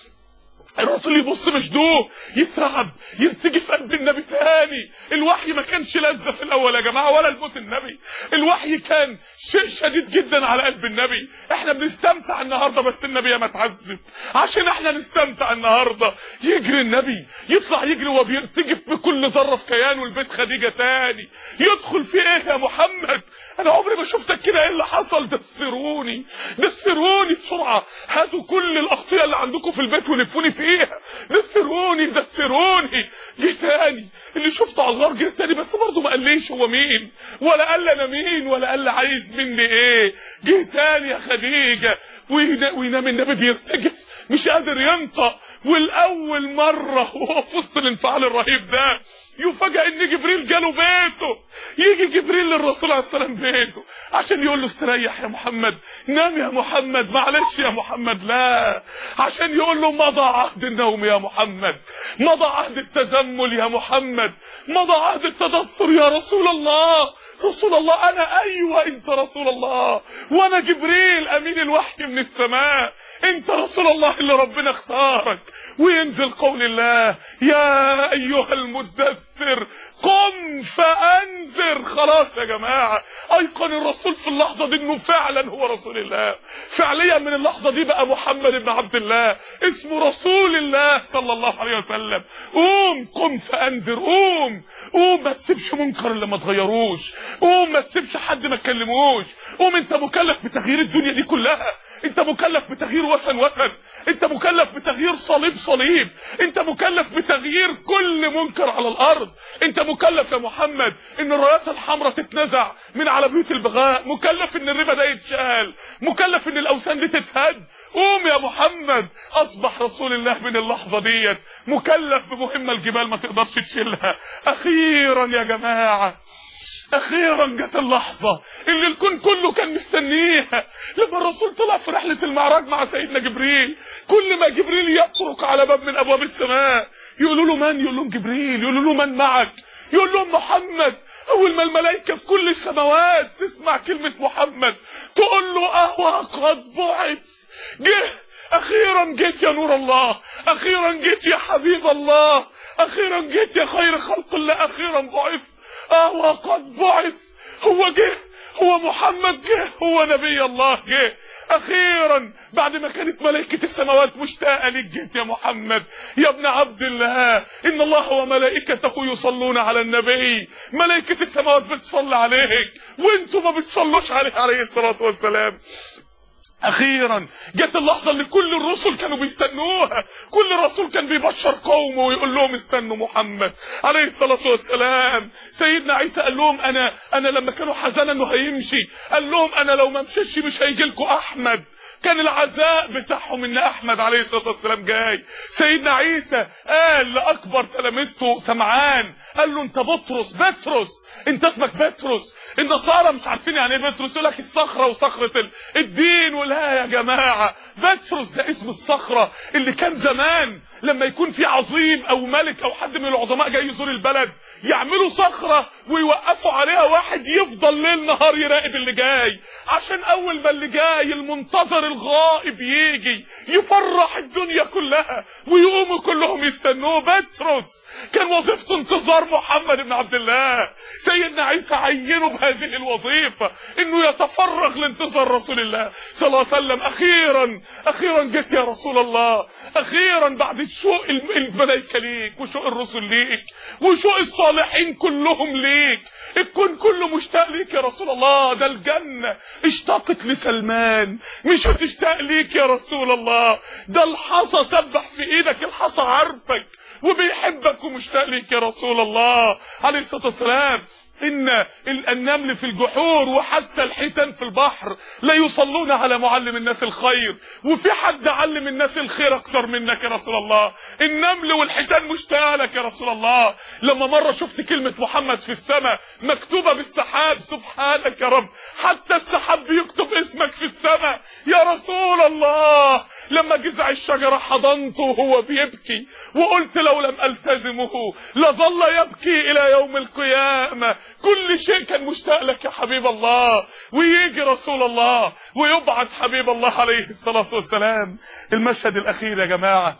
الرسول يبص مشدوه، يترعب، يرتجي في قلب النبي تاني. الوحي ما كانش لذة في الاول يا جماعه، ولا الموت النبي. الوحي كان شيء شديد جدا على قلب النبي. احنا بنستمتع النهارده بس النبي ما اتعذب عشان احنا نستمتع النهارده. يجري النبي، يطلع يجري وهو بيرتجف بكل ذره في كيانه لبيت خديجه تاني. يدخل في ايه يا محمد؟ انا عمري ما شفتك كده، ايه اللي حصل؟ دثروني دثروني بسرعه، هاتوا كل الاغطيه اللي عندكم في البيت ولفوني فيها، دثروني دثروني. جه تاني، اللي شفته على الغار جه تاني، بس برضه ما قاليش هو مين، ولا قال لي انا مين، ولا قال لي عايز مني ايه. جه تاني يا خديجه، وينام النبي بيرتجف مش قادر ينطق. والاول مره وهو في وسط الانفعال الرهيب ده يفاجئ ان جبريل جاله بيته. يجي جبريل للرسول عليه السلام بيته عشان يقول له استريح يا محمد، نام يا محمد، معلش يا محمد، لا، عشان يقول له مضى عهد النوم يا محمد، مضى عهد التزمل يا محمد، مضى عهد التدثر يا رسول الله. رسول الله انا، ايوه انت رسول الله، وانا جبريل امين الوحي من السماء، انت رسول الله اللي ربنا اختارك. وينزل قول الله يا ايها المدثر قم فانذر. خلاص يا جماعه، ايقن الرسول في اللحظه دي انه فعلا هو رسول الله. فعليا من اللحظه دي بقى محمد بن عبد الله اسمه رسول الله صلى الله عليه وسلم. قوم قم فانذر، قوم قوم، ما تسيبش منكر اللي ما تغيروش، قوم ما تسيبش حد ما تكلموش، قوم انت مكلف بتغيير الدنيا دي كلها. انت مكلف بتغيير وثن وثن، انت مكلف بتغيير صليب صليب، انت مكلف بتغيير كل منكر على الارض، انت مكلف يا محمد ان الرايات الحمراء تتنزع من على بيوت البغاء، مكلف ان الربا ده يتشال، مكلف ان الاوثان دي تتهد. قوم يا محمد. اصبح رسول الله من اللحظه ديت مكلف بمهمه الجبال ما تقدرش تشيلها. اخيرا يا جماعه، اخيرا جت اللحظه اللي الكون كله كان مستنيها، لما الرسول طلع في رحله المعراج مع سيدنا جبريل. كل ما جبريل يطرق على باب من ابواب السماء يقولوا له من؟ يقول لهم جبريل. يقولوا له من معك؟ يقول لهم محمد. اول ما الملائكه في كل السماوات تسمع كلمه محمد تقول له اهو قد بعث. جه اخيرا، جيت يا نور الله، اخيرا جيت يا حبيب الله، اخيرا جيت يا خير خلق الله، اخيرا بعث. اه وقد بعث. هو جه، هو محمد جه، هو نبي الله جه اخيرا. بعد ما كانت ملائكة السماوات مشتاقة ليك جيت يا محمد يا ابن عبد الله. ان الله وملائكته يصلون على النبي. ملائكة السماوات بتصلي عليك وانتوا ما بتصلوش عليه عليه الصلاة والسلام. اخيرا جت اللحظه اللي كل الرسل كانوا بيستنوها. كل رسول كان بيبشر قومه ويقول لهم استنوا محمد عليه الصلاه والسلام. سيدنا عيسى قال لهم انا انا لما كانوا حزنا انه هيمشي قال لهم انا لو ما مشيتش مش هيجي لكم احمد. كان العزاء بتاعهم ان احمد عليه الصلاه والسلام جاي. سيدنا عيسى قال لاكبر تلامذته سمعان قال له انت بطرس بطرس، انت اسمك بطرس. النصارى مش عارفين يعني ايه بطرس، يقول لك الصخره وصخره الدين. ولا يا جماعه، بطرس ده اسم الصخره اللي كان زمان لما يكون في عظيم او ملك او حد من العظماء جاي يزور البلد يعملوا صخره ويوقفوا عليها واحد يفضل ليل نهار يراقب اللي جاي، عشان اول ما اللي جاي المنتظر الغائب يجي يفرح الدنيا كلها ويقوموا كلهم يستنوه. بطرس كان وظيفته انتظار محمد بن عبد الله. سيدنا عيسى عينه بهذه الوظيفه انه يتفرغ لانتظار رسول الله صلى الله عليه وسلم. اخيرا اخيرا جيت يا رسول الله. اخيرا بعد شوق الملائكه ليك وشوق الرسل ليك وشوق الصالحين كلهم ليك، الكون كله مشتاق ليك يا رسول الله. ده الجنه اشتاقت لسلمان مش هتشتاق ليك يا رسول الله. ده الحصى سبح في ايدك، الحصى عارفك وبيحبك ومشتاق ليك يا رسول الله عليه الصلاه والسلام. ان النمل في الجحور وحتى الحيتان في البحر لا يصلون على معلم الناس الخير، وفي حد علم الناس الخير اكتر منك يا رسول الله؟ النمل والحيتان مشتاقه لك يا رسول الله. لما مره شفت كلمه محمد في السماء مكتوبه بالسحاب، سبحانك يا رب حتى السحاب بيكتب اسمك في السماء يا رسول الله. لما جذع الشجره حضنته وهو بيبكي وقلت لو لم التزمه لظل يبكي الى يوم القيامه. كل شيء كان مشتاق لك يا حبيب الله. ويجي رسول الله ويبعث حبيب الله عليه الصلاه والسلام. المشهد الاخير يا جماعه،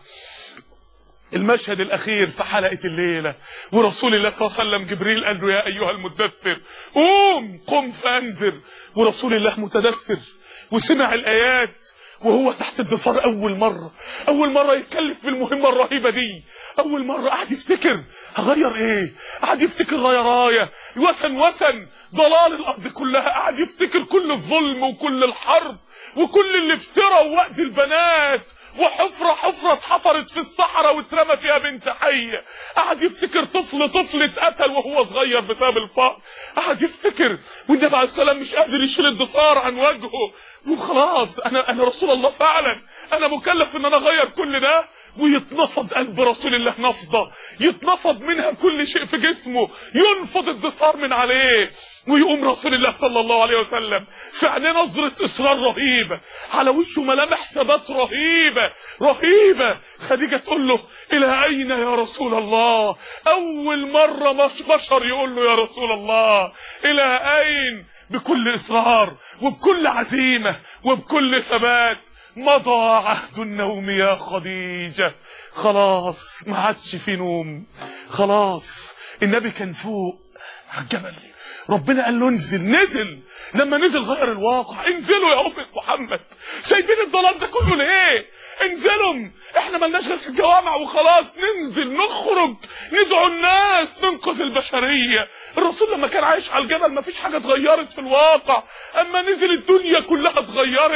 المشهد الاخير في حلقه الليله، ورسول الله صلى الله عليه وسلم جبريل قال له يا ايها المدثر قوم قم فانذر. ورسول الله متدثر وسمع الايات وهو تحت الضفار اول مره، اول مره يتكلف بالمهمه الرهيبه دي. اول مره قعد يفتكر هغير ايه، قعد يفتكر رايه رايه، وثن وثن، ضلال الارض كلها. قعد يفتكر كل الظلم وكل الحرب وكل اللي افترى ووأد البنات وحفرة حفرة اتحفرت في الصحراء واترمى فيها بنت حية. قعد يفتكر طفل طفل اتقتل وهو صغير بسبب الفقر. قعد يفتكر والنبي عليه السلام مش قادر يشيل الضفار عن وجهه. وخلاص انا انا رسول الله فعلا، انا مكلف ان انا اغير كل ده. ويتنفض قلب رسول الله نفضه، يتنفض منها كل شيء في جسمه، ينفض الضفار من عليه. ويقوم رسول الله صلى الله عليه وسلم في عينيه نظرة إصرار رهيبة، على وشه ملامح ثبات رهيبة رهيبة. خديجة تقول له إلى أين يا رسول الله؟ أول مرة مش بشر يقول له يا رسول الله إلى أين؟ بكل إصرار وبكل عزيمة وبكل ثبات. مضى عهد النوم يا خديجة. خلاص ما عادش في نوم، خلاص. النبي كان فوق على الجبل، ربنا قال له انزل، نزل. لما نزل غير الواقع. انزلوا يا أمة محمد، سايبين الضلال ده كله ليه؟ انزلوا، احنا ملناش غير في الجوامع وخلاص. ننزل نخرج ندعو الناس ننقذ البشرية. الرسول لما كان عايش على الجبل مفيش حاجة اتغيرت في الواقع، اما نزل الدنيا كلها اتغيرت.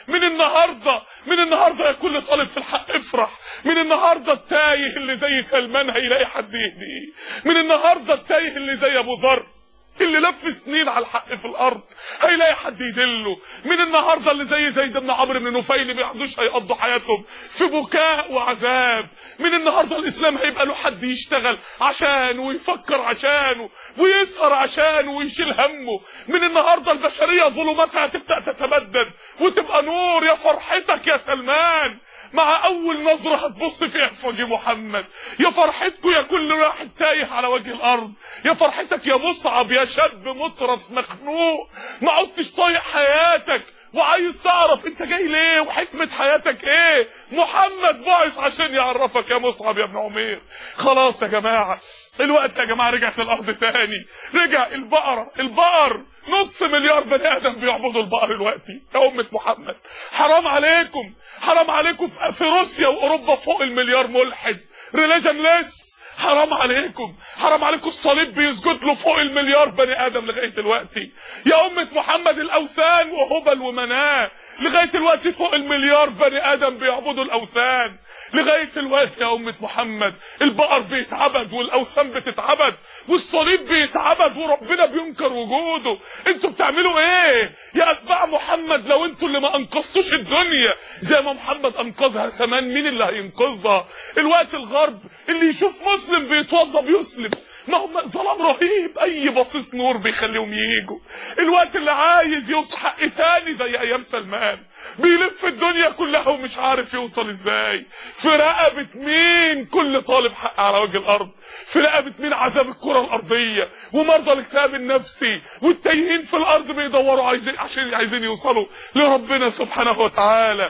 من النهارده من النهارده يا كل طالب في الحق افرح. من النهارده التايه اللي زي سلمان هيلاقي حد يهديه. من النهارده التايه اللي زي ابو ذر اللي لف سنين على الحق في الارض هيلاقي حد يدله. من النهارده اللي زي زيد بن عمرو بن نفيل اللي ما يقعدوش هيقضوا حياتهم في بكاء وعذاب. من النهارده الاسلام هيبقى له حد يشتغل عشانه ويفكر عشانه ويسهر عشانه ويشيل همه. من النهارده البشريه ظلماتها هتبدا تتبدد وتبقى نور. يا فرحتك يا سلمان مع اول نظره هتبص فيها في وجه محمد. يا فرحتكم يا كل واحد تايه على وجه الارض. يا فرحتك يا مصعب يا شاب مطرف مخنوق ما عدتش طايق حياتك وعايز تعرف انت جاي ليه وحكمة حياتك ايه. محمد بعث عشان يعرفك يا مصعب يا ابن عمير. خلاص يا جماعة الوقت يا جماعة رجعت الارض تاني. رجع البقرة البقر نص مليار بني ادم بيعبدوا البقر دلوقتي يا امة محمد. حرام عليكم حرام عليكم في روسيا واوروبا فوق المليار ملحد ريليجن ليس. حرام عليكم حرام عليكم الصليب بيسجد له فوق المليار بني ادم لغايه دلوقتي. يا امه محمد الاوثان وهبل ومناه لغايه دلوقتي فوق المليار بني ادم بيعبدوا الاوثان لغايه دلوقتي. يا امه محمد البقر بيتعبد والاوثان بتتعبد والصليب بيتعبد وربنا بينكر وجوده. انتوا بتعملوا ايه يا اتباع محمد؟ لو انتوا اللي ما انقذتوش الدنيا زي ما محمد انقذها زمان مين اللي هينقذها؟ الوقت الغرب اللي يشوف مسلم بيتوضى بيسلم. ما هم ظلام رهيب اي بصيص نور بيخليهم ييجوا. الوقت اللي عايز يوصل حق تاني زي ايام سلمان بيلف الدنيا كلها ومش عارف يوصل ازاي. في رقبة مين كل طالب حق على وجه الارض؟ في رقبة مين عذاب الكرة الارضية ومرضى الاكتئاب النفسي والتايهين في الارض بيدوروا عايزين عشان عايزين يوصلوا لربنا سبحانه وتعالى.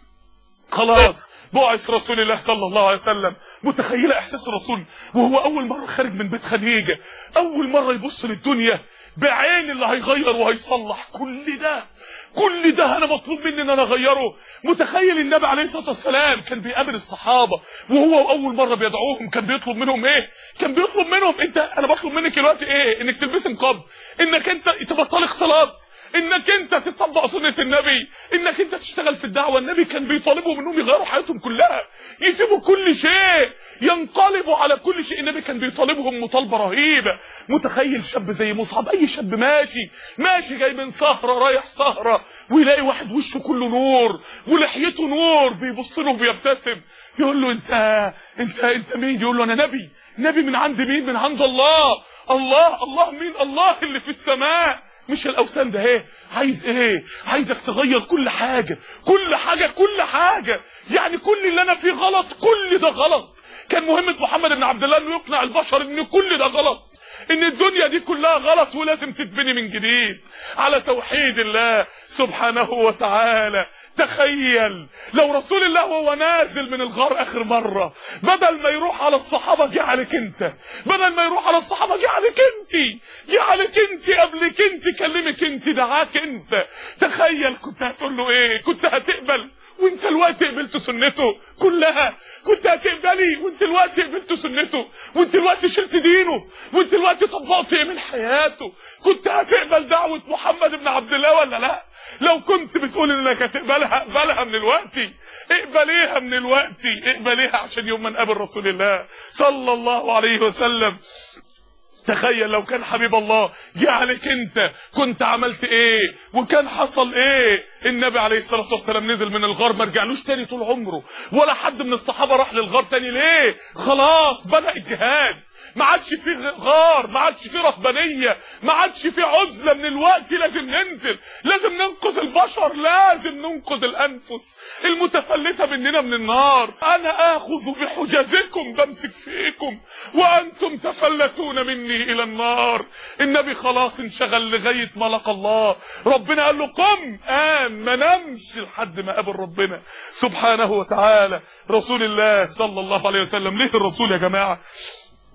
خلاص بعث رسول الله صلى الله عليه وسلم. متخيله احساس الرسول وهو اول مره خارج من بيت خديجه اول مره يبص للدنيا بعين اللي هيغير وهيصلح كل ده كل ده انا مطلوب مني ان انا اغيره. متخيل النبي عليه الصلاه والسلام كان بيقابل الصحابه وهو اول مره بيدعوهم كان بيطلب منهم ايه؟ كان بيطلب منهم انت انا بطلب منك دلوقتي ايه؟ انك تلبسي نقاب، انك انت تبطل اختلاط، انك انت تطبق سنه النبي، انك انت تشتغل في الدعوه. النبي كان بيطالبهم انهم يغيروا حياتهم كلها يسيبوا كل شيء ينقلبوا على كل شيء. النبي كان بيطالبهم مطالبه رهيبه. متخيل شاب زي مصعب اي شاب ماشي ماشي جاي من سهره رايح سهره ويلاقي واحد وشه كله نور ولحيته نور بيبص له وبيبتسم يقول له انت انت انت مين؟ يقول له انا نبي. نبي من عند مين؟ من عند الله. الله الله مين؟ الله اللي في السماء مش الاوثان ده. ايه عايز ايه؟ عايزك تغير كل حاجه كل حاجه كل حاجه. يعني كل اللي انا فيه غلط كل ده غلط. كان مهمه محمد بن عبد الله انه يقنع البشر ان كل ده غلط ان الدنيا دي كلها غلط ولازم تتبني من جديد على توحيد الله سبحانه وتعالى. تخيل لو رسول الله وهو نازل من الغار اخر مره بدل ما يروح على الصحابه جه عليك انت، بدل ما يروح على الصحابه جه عليك انت، جه عليك انت قبلك انت كلمك انت دعاك انت. تخيل كنت هتقول له ايه؟ كنت هتقبل وانت الوقت قبلت سنته كلها؟ كنت هتقبلي وانت الوقت قبلت سنته وانت الوقت شلت دينه وانت الوقت طبقت ايه من حياته؟ كنت هتقبل دعوه محمد بن عبد الله ولا لا؟ لو كنت بتقول انك هتقبلها اقبلها من الوقت، اقبليها من الوقت، اقبليها عشان يوم ما نقابل رسول الله صلى الله عليه وسلم. تخيل لو كان حبيب الله جه عليك انت كنت عملت ايه وكان حصل ايه؟ النبي عليه الصلاه والسلام نزل من الغار ما رجعلوش تاني طول عمره ولا حد من الصحابه راح للغار تاني. ليه؟ خلاص بدا الجهاد، ما عادش فيه غار، ما عادش فيه رهبانيه، ما عادش فيه عزله. من الوقت لازم ننزل، لازم ننقذ البشر، لازم ننقذ الانفس المتفلته مننا من النار. انا اخذ بحجزكم بمسك فيكم وانتم تفلتون مني الى النار. النبي خلاص انشغل لغايه ما لقى الله. ربنا قال له قم، قام ما نمش لحد ما قابل ربنا سبحانه وتعالى. رسول الله صلى الله عليه وسلم. ليه الرسول يا جماعه؟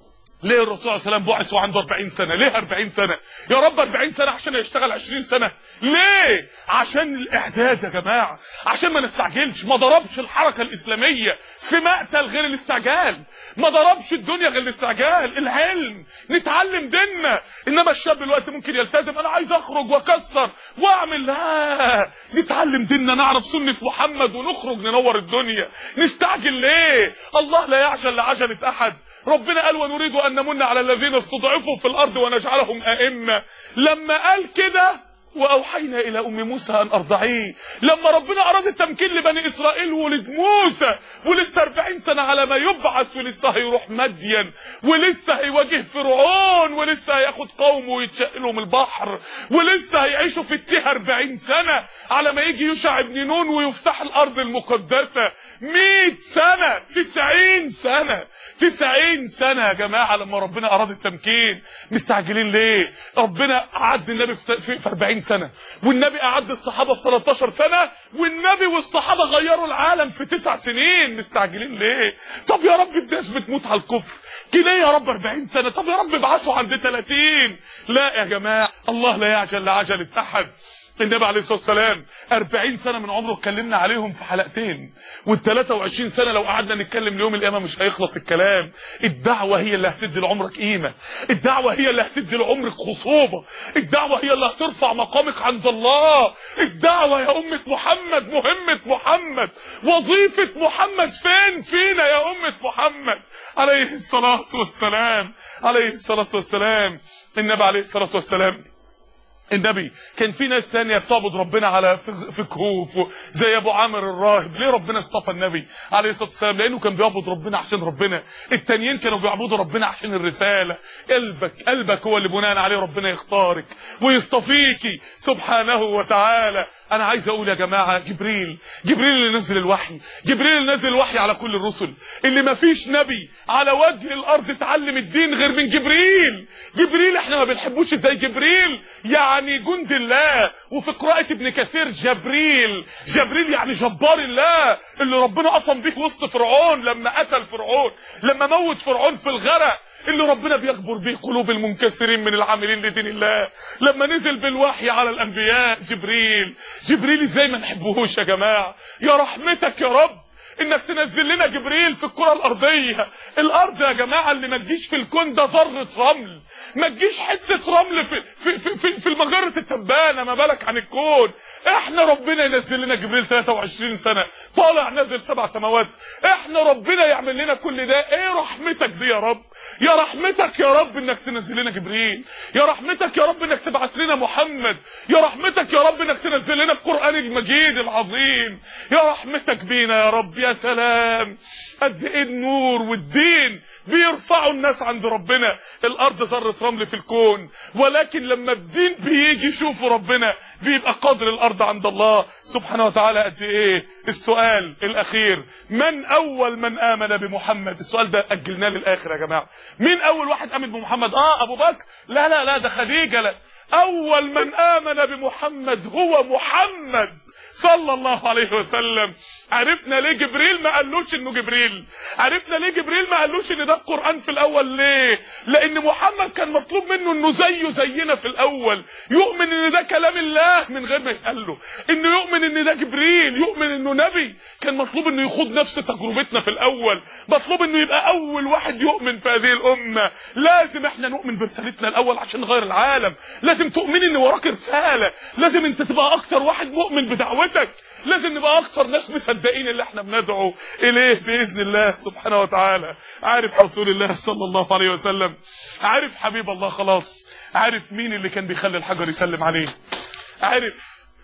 ليه الرسول صلى الله عليه وسلم بعث وعنده أربعين سنة؟ ليه أربعين سنة؟ يا رب أربعين سنة عشان يشتغل عشرين سنة؟ ليه؟ عشان الإعداد يا جماعة، عشان ما نستعجلش. ما ضربش الحركة الإسلامية في مقتل غير الاستعجال، ما ضربش الدنيا غير الاستعجال. العلم نتعلم ديننا، إنما الشاب دلوقتي ممكن يلتزم، أنا عايز أخرج وأكسر وأعمل. لا، نتعلم ديننا، نعرف سنة محمد ونخرج ننور الدنيا. نستعجل ليه؟ الله لا يعجل لعجلة أحد. ربنا قال ونريد أن نمن على الذين استضعفوا في الأرض ونجعلهم أئمة. لما قال كده وأوحينا إلى أم موسى أن أرضعيه، لما ربنا أراد التمكين لبني إسرائيل ولد موسى ولسه أربعين سنة على ما يبعث، ولسه هيروح مدين، ولسه هيواجه فرعون، ولسه هياخد قومه ويتشقلوا من البحر، ولسه هيعيشوا في التيه أربعين سنة على ما يجي يوشع ابن نون ويفتح الأرض المقدسة. مئة سنة، تسعين سنة، تسعين سنة يا جماعة لما ربنا أراد التمكين. مستعجلين ليه؟ ربنا أعد النبي في أربعين سنة، والنبي أعد الصحابة في ثلاثة عشر سنة، والنبي والصحابة غيروا العالم في تسع سنين. مستعجلين ليه؟ طب يا رب الناس بتموت على الكفر كده يا رب أربعين سنة، طب يا رب ابعثوا عند ثلاثين. لا يا جماعة، الله لا يعجل لعجلة أحد. النبي عليه الصلاة والسلام أربعين سنة من عمره اتكلمنا عليهم في حلقتين، والثلاثة وعشرين سنة لو قعدنا نتكلم ليوم القيامة مش هيخلص الكلام. الدعوة هي اللي هتدي لعمرك قيمة، الدعوة هي اللي هتدي لعمرك خصوبة، الدعوة هي اللي هترفع مقامك عند الله. الدعوة يا أمة محمد، مهمة محمد، وظيفة محمد فين؟ فينا يا أمة محمد عليه الصلاة والسلام، عليه الصلاة والسلام. النبي عليه الصلاة والسلام، النبي كان في ناس تانية بتعبد ربنا على في كهوف زي ابو عامر الراهب. ليه ربنا اصطفى النبي عليه الصلاه والسلام؟ لانه كان بيعبد ربنا عشان ربنا. التانيين كانوا بيعبدوا ربنا عشان الرساله. قلبك قلبك هو اللي بناء عليه ربنا يختارك ويصطفيكي سبحانه وتعالى. انا عايز اقول يا جماعه، جبريل جبريل اللي نزل الوحي، جبريل اللي نزل الوحي على كل الرسل، اللي ما فيش نبي على وجه الارض اتعلم الدين غير من جبريل. جبريل احنا ما بنحبوش ازاي؟ جبريل يعني جند الله، وفي قراءه ابن كثير جبريل، جبريل يعني جبار الله، اللي ربنا قطم به وسط فرعون لما قتل فرعون، لما موت فرعون في الغرق، اللي ربنا بيجبر به قلوب المنكسرين من العاملين لدين الله. لما نزل بالوحي على الانبياء جبريل، جبريل ازاي ما نحبوهوش يا جماعه؟ يا رحمتك يا رب انك تنزل لنا جبريل في الكره الارضيه. الارض يا جماعه اللي ما تجيش في الكون ده ذره رمل، ما تجيش حته رمل في في في, في, في المجره التبانه، ما بالك عن الكون. احنا ربنا ينزل لنا جبريل ثلاثة وعشرين سنة طالع نازل سبع سماوات، احنا ربنا يعمل لنا كل ده. ايه رحمتك دي يا رب؟ يا رحمتك يا رب انك تنزل لنا جبريل، يا رحمتك يا رب انك تبعث لنا محمد، يا رحمتك يا رب انك تنزل لنا القرآن المجيد العظيم، يا رحمتك بينا يا رب. يا سلام قد ايه النور والدين بيرفعوا الناس عند ربنا. الارض ذرة رمل في الكون، ولكن لما الدين بيجي يشوفوا ربنا بيبقى قدر الارض عند الله سبحانه وتعالى قد ايه. السؤال الاخير، من اول من امن بمحمد؟ السؤال ده اجلناه للاخر يا جماعه. مين اول واحد امن بمحمد؟ اه ابو بكر؟ لا لا لا، ده خديجه. لا، اول من امن بمحمد هو محمد صلى الله عليه وسلم. عرفنا ليه جبريل ما قالوش انه جبريل، عرفنا ليه جبريل ما قالوش ان ده القرآن في الاول. ليه؟ لان محمد كان مطلوب منه انه زيه زينا في الاول، يؤمن ان ده كلام الله من غير ما يتقال له، انه يؤمن ان ده جبريل، يؤمن انه نبي. كان مطلوب انه يخوض نفس تجربتنا في الاول، مطلوب انه يبقى اول واحد يؤمن في هذه الامه. لازم احنا نؤمن برسالتنا الاول عشان نغير العالم، لازم تؤمن ان وراك رساله، لازم انت تبقى اكتر واحد مؤمن بدعوتك، لازم نبقى اكتر ناس مصدقين اللي احنا بندعو اليه باذن الله سبحانه وتعالى. عارف رسول الله صلى الله عليه وسلم، عارف حبيب الله خلاص، عارف مين اللي كان بيخلي الحجر يسلم عليه، عارف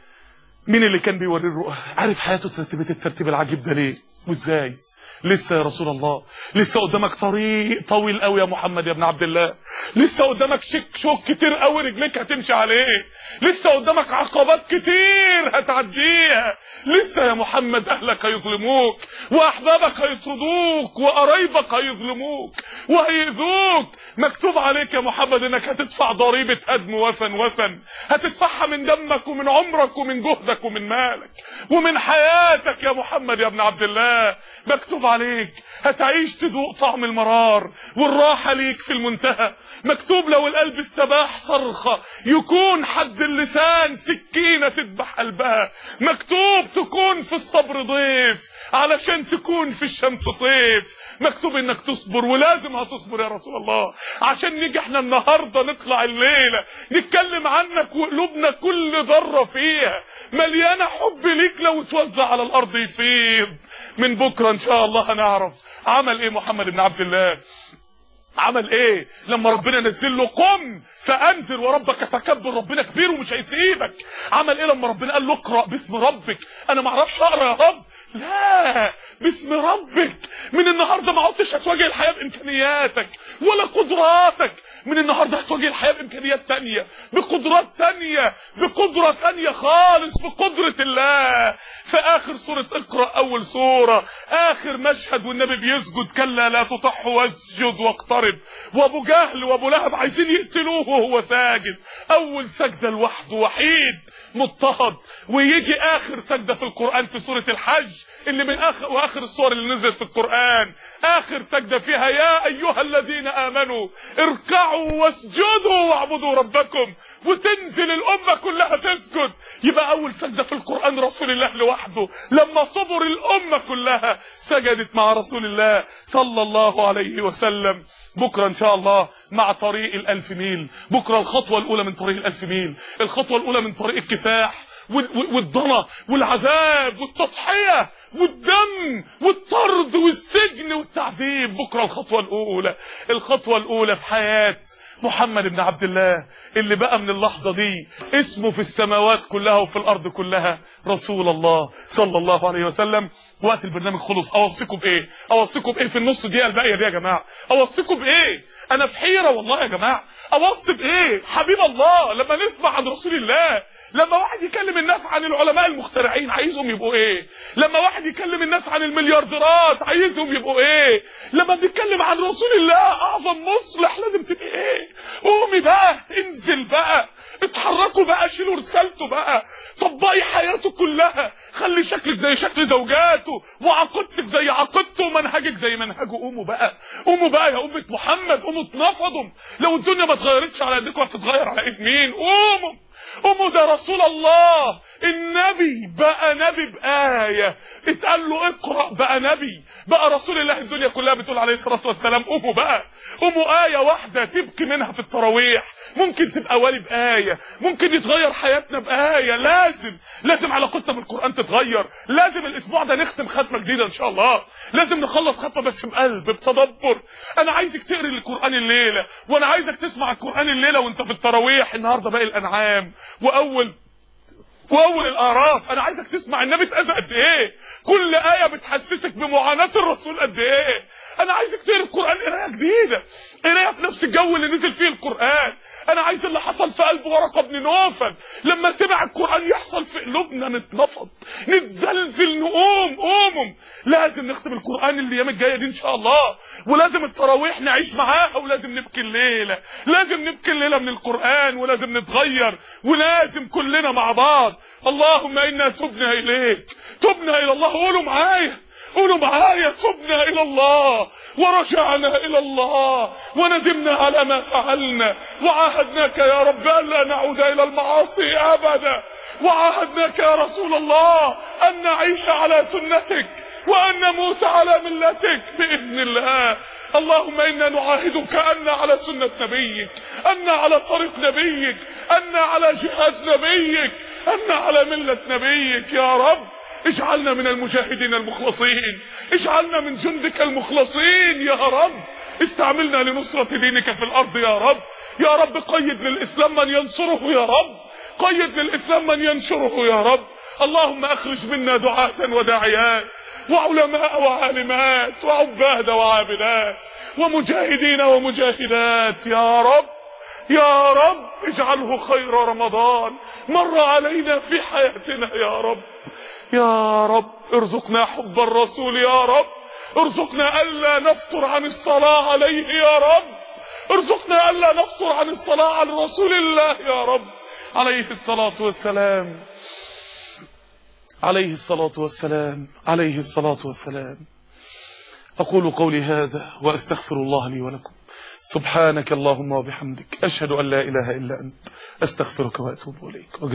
مين اللي كان بيوري الرؤى، عارف حياته ترتبت الترتيب العجيب ده ليه وازاي. لسه يا رسول الله، لسه قدامك طريق طويل قوي يا محمد يا ابن عبد الله، لسه قدامك شك شوك كتير قوي رجليك هتمشي عليه، لسه قدامك عقبات كتير هتعديها، لسه يا محمد اهلك هيظلموك واحبابك هيطردوك وقرايبك هيظلموك وهيؤذوك. مكتوب عليك يا محمد انك هتدفع ضريبة هدم وثن وثن، هتدفعها من دمك ومن عمرك ومن جهدك ومن مالك ومن حياتك يا محمد يا ابن عبد الله. مكتوب عليك هتعيش تذوق طعم المرار والراحة ليك في المنتهى. مكتوب لو القلب استباح صرخة يكون حد اللسان سكينة تذبح قلبها. مكتوب تكون في الصبر ضيف علشان تكون في الشمس طيف. مكتوب انك تصبر ولازم هتصبر يا رسول الله عشان نيجي احنا النهارده نطلع الليله نتكلم عنك وقلوبنا كل ذره فيها مليانه حب ليك لو توزع على الارض يفيض. من بكره ان شاء الله هنعرف عمل ايه محمد بن عبد الله. عمل ايه لما ربنا نزل له قم فانذر وربك فكبر. ربنا كبير ومش هيسيبك. عمل ايه لما ربنا قال له اقرا باسم ربك. انا ما اعرفش اقرا يا رب. لا باسم ربك. من النهارده ما عدتش هتواجه الحياه بامكانياتك ولا قدراتك. من النهارده هتواجه الحياه بامكانيات تانية بقدرات تانية بقدره تانية خالص بقدره الله. في اخر سوره اقرا اول سوره اخر مشهد والنبي بيسجد كلا لا تطح واسجد واقترب وابو جهل وابو لهب عايزين يقتلوه وهو ساجد. اول سجده لوحده وحيد مضطهد. ويجي اخر سجده في القران في سوره الحج اللي من اخر واخر السور اللي نزلت في القران اخر سجده فيها يا ايها الذين امنوا اركعوا واسجدوا واعبدوا ربكم وتنزل الامه كلها تسجد. يبقى اول سجده في القران رسول الله لوحده لما صبر الامه كلها سجدت مع رسول الله صلى الله عليه وسلم. بكره ان شاء الله مع طريق الالف ميل. بكره الخطوه الاولى من طريق الالف ميل. الخطوه الاولى من طريق الكفاح والضنا والعذاب والتضحيه والدم والطرد والسجن والتعذيب. بكره الخطوه الاولى. الخطوه الاولى في حياه محمد بن عبد الله اللي بقى من اللحظه دي اسمه في السماوات كلها وفي الارض كلها رسول الله صلى الله عليه وسلم. وقت البرنامج خلص. اوصيكم بايه؟ اوصيكم بايه في النص دقيقه الباقيه دي يا جماعه؟ اوصيكم بايه؟ انا في حيره والله يا جماعه. اوصي بايه؟ حبيب الله لما نسمع عن رسول الله لما واحد يكلم الناس عن العلماء المخترعين عايزهم يبقوا ايه؟ لما واحد يكلم الناس عن المليارديرات عايزهم يبقوا ايه؟ لما بنتكلم عن رسول الله اعظم مصلح لازم تبقى ايه؟ قومي بقى انزل بقى اتحركوا بقى شيلوا رسالته بقى طبقي حياته كلها خلي شكلك زي شكل زوجاته وعقيدتك زي عقيدته ومنهجك زي منهجه. قوموا بقى قوموا بقى يا أمة محمد. قوموا اتنفضوا. لو الدنيا ما اتغيرتش على ايديكم هتتغير على ايد مين؟ قوموا قوموا. ده رسول الله النبي بقى نبي بآية اتقال له اقرأ بقى نبي بقى رسول الله. الدنيا كلها بتقول عليه الصلاة والسلام قوموا بقى. قوموا آية واحدة تبكي منها في التراويح ممكن تبقى والي بآية ممكن يتغير حياتنا بآية. لازم لازم علاقتنا بالقرآن تتغير. لازم الاسبوع ده نختم ختمة جديدة ان شاء الله. لازم نخلص ختمة بس بقلب بتدبر. انا عايزك تقري القرآن الليلة وانا عايزك تسمع القرآن الليلة وانت في التراويح. النهاردة باقي الانعام واول واول الاعراف. انا عايزك تسمع النبي اتأذى قد ايه. كل آية بتحسسك بمعاناة الرسول قد ايه. انا عايزك تقرا القرآن قرايه جديدة قرايه في نفس الجو اللي نزل فيه القرآن. انا عايز اللي حصل في قلب ورقة بن نوفل لما سمع القرآن يحصل في قلوبنا. نتنفض نتزلزل نقوم. قوموا لازم نختم القرآن الايام الجايه دي ان شاء الله. ولازم التراويح نعيش معاها ولازم نبكي الليله. لازم نبكي الليله من القرآن ولازم نتغير ولازم كلنا مع بعض. اللهم انا تبنا اليك تبنا الى الله. قولوا معايا قولوا معايا تبنا الى الله ورجعنا الى الله وندمنا على ما فعلنا وعاهدناك يا رب الا نعود الى المعاصي ابدا. وعاهدناك يا رسول الله ان نعيش على سنتك وان نموت على ملتك باذن الله. اللهم انا نعاهدك ان على سنة نبيك ان على طريق نبيك ان على جهاد نبيك ان على ملة نبيك. يا رب اجعلنا من المجاهدين المخلصين. اجعلنا من جندك المخلصين يا رب. استعملنا لنصرة دينك في الارض يا رب. يا رب قيد للاسلام من ينصره يا رب. قيد للاسلام من ينشره يا رب. اللهم اخرج منا دعاة وداعيات وعلماء وعالمات وعباد وعابدات ومجاهدين ومجاهدات يا رب. يا رب اجعله خير رمضان مر علينا في حياتنا يا رب. يا رب ارزقنا حب الرسول يا رب. ارزقنا ألا نفطر عن الصلاة عليه يا رب. ارزقنا ألا نفطر عن الصلاة على رسول الله يا رب عليه الصلاة والسلام. عليه الصلاة والسلام عليه الصلاة والسلام. أقول قولي هذا وأستغفر الله لي ولكم. سبحانك اللهم وبحمدك، أشهد أن لا إله إلا أنت، أستغفرك وأتوب إليك.